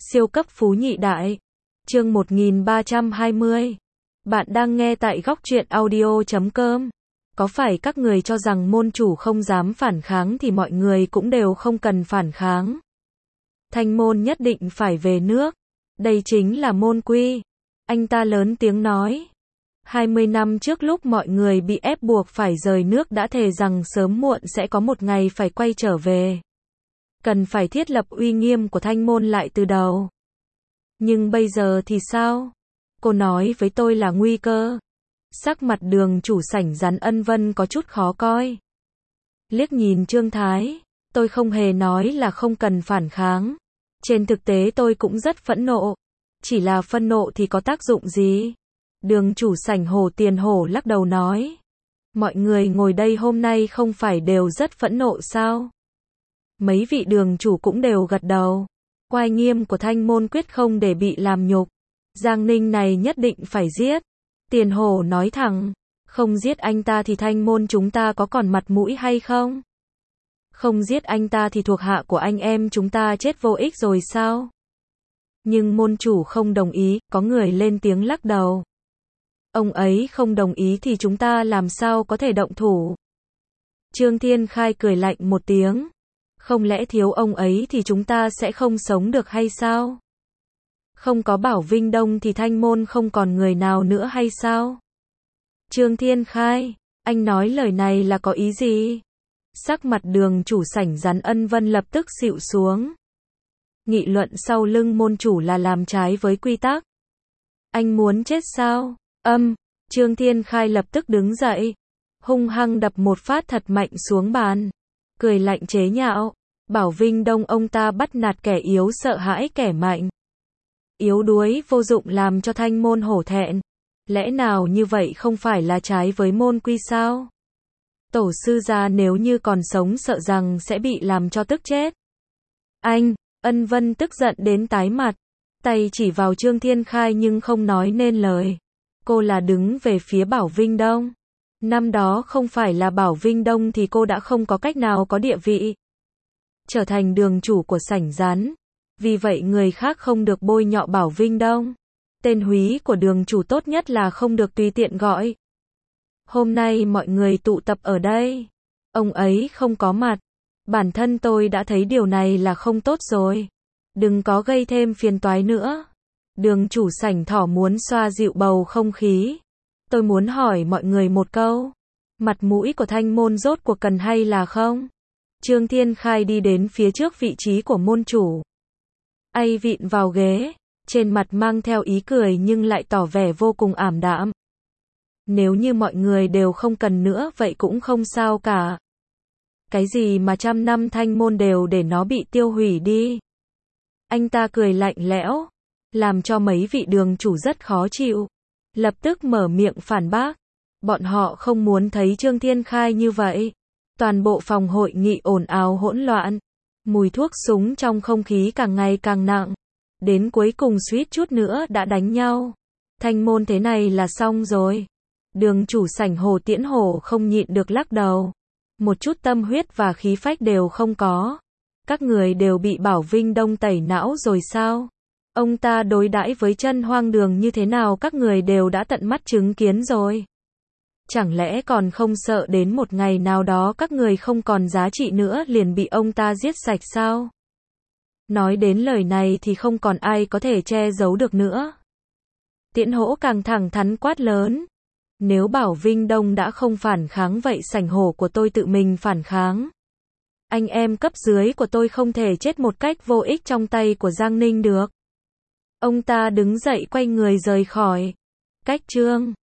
Siêu cấp phú nhị đại. Chương 1320. Bạn đang nghe tại góc truyện audio.com. Có phải các người cho rằng môn chủ không dám phản kháng thì mọi người cũng đều không cần phản kháng? Thanh môn nhất định phải về nước. Đây chính là môn quy. Anh ta lớn tiếng nói. 20 năm trước lúc mọi người bị ép buộc phải rời nước đã thề rằng sớm muộn sẽ có một ngày phải quay trở về. Cần phải thiết lập uy nghiêm của thanh môn lại từ đầu. Nhưng bây giờ thì sao? Cô nói với tôi là nguy cơ. Sắc mặt Đường chủ sảnh Rắn Ân Vân có chút khó coi. Liếc nhìn Trương Thái, tôi không hề nói là không cần phản kháng. Trên thực tế tôi cũng rất phẫn nộ. Chỉ là phân nộ thì có tác dụng gì? Đường chủ sảnh Hồ Tiền Hổ lắc đầu nói. Mọi người ngồi đây hôm nay không phải đều rất phẫn nộ sao? Mấy vị đường chủ cũng đều gật đầu. Oai nghiêm của thanh môn quyết không để bị làm nhục. Giang Ninh này nhất định phải giết. Tiền Hổ nói thẳng. Không giết anh ta thì thanh môn chúng ta có còn mặt mũi hay không? Không giết anh ta thì thuộc hạ của anh em chúng ta chết vô ích rồi sao? Nhưng môn chủ không đồng ý, có người lên tiếng lắc đầu. Ông ấy không đồng ý thì chúng ta làm sao có thể động thủ? Trương Thiên Khai cười lạnh một tiếng. Không lẽ thiếu ông ấy thì chúng ta sẽ không sống được hay sao? Không có Bảo Vinh Đông thì thanh môn không còn người nào nữa hay sao? Trương Thiên Khai, anh nói lời này là có ý gì? Sắc mặt Đường chủ sảnh Rắn Ân Vân lập tức xịu xuống. Nghị luận sau lưng môn chủ là làm trái với quy tắc. Anh muốn chết sao? Trương Thiên Khai lập tức đứng dậy, hung hăng đập một phát thật mạnh xuống bàn, cười lạnh chế nhạo. Bảo Vinh Đông ông ta bắt nạt kẻ yếu sợ hãi kẻ mạnh. Yếu đuối vô dụng làm cho thanh môn hổ thẹn. Lẽ nào như vậy không phải là trái với môn quy sao? Tổ sư gia nếu như còn sống sợ rằng sẽ bị làm cho tức chết. Anh, Ân Vân tức giận đến tái mặt, tay chỉ vào Trương Thiên Khai nhưng không nói nên lời. Cô là đứng về phía Bảo Vinh Đông. Năm đó không phải là Bảo Vinh Đông thì cô đã không có cách nào có địa vị. Trở thành đường chủ của sảnh Rắn. Vì vậy người khác không được bôi nhọ Bảo Vinh Đông. Tên húy của đường chủ tốt nhất là không được tùy tiện gọi. Hôm nay mọi người tụ tập ở đây. Ông ấy không có mặt. Bản thân tôi đã thấy điều này là không tốt rồi. Đừng có gây thêm phiền toái nữa. Đường chủ sảnh Thỏ muốn xoa dịu bầu không khí. Tôi muốn hỏi mọi người một câu. Mặt mũi của thanh môn rốt cuộc cần hay là không? Trương Thiên Khai đi đến phía trước vị trí của môn chủ. Ay vịn vào ghế, trên mặt mang theo ý cười nhưng lại tỏ vẻ vô cùng ảm đạm. Nếu như mọi người đều không cần nữa vậy cũng không sao cả. Cái gì mà 100 năm thanh môn đều để nó bị tiêu hủy đi. Anh ta cười lạnh lẽo, làm cho mấy vị đường chủ rất khó chịu. Lập tức mở miệng phản bác. Bọn họ không muốn thấy Trương Thiên Khai như vậy. Toàn bộ phòng hội nghị ồn ào hỗn loạn. Mùi thuốc súng trong không khí càng ngày càng nặng. Đến cuối cùng suýt chút nữa đã đánh nhau. Thanh môn thế này là xong rồi. Đường chủ sảnh Hồ Tiễn Hổ không nhịn được lắc đầu. Một chút tâm huyết và khí phách đều không có. Các người đều bị Bảo Vinh Đông tẩy não rồi sao? Ông ta đối đãi với Chân Hoang Đường như thế nào các người đều đã tận mắt chứng kiến rồi. Chẳng lẽ còn không sợ đến một ngày nào đó các người không còn giá trị nữa liền bị ông ta giết sạch sao? Nói đến lời này thì không còn ai có thể che giấu được nữa. Tiễn Hổ càng thẳng thắn quát lớn. Nếu Bảo Vinh Đông đã không phản kháng vậy sảnh hổ của tôi tự mình phản kháng. Anh em cấp dưới của tôi không thể chết một cách vô ích trong tay của Giang Ninh được. Ông ta đứng dậy quay người rời khỏi. Cách Trương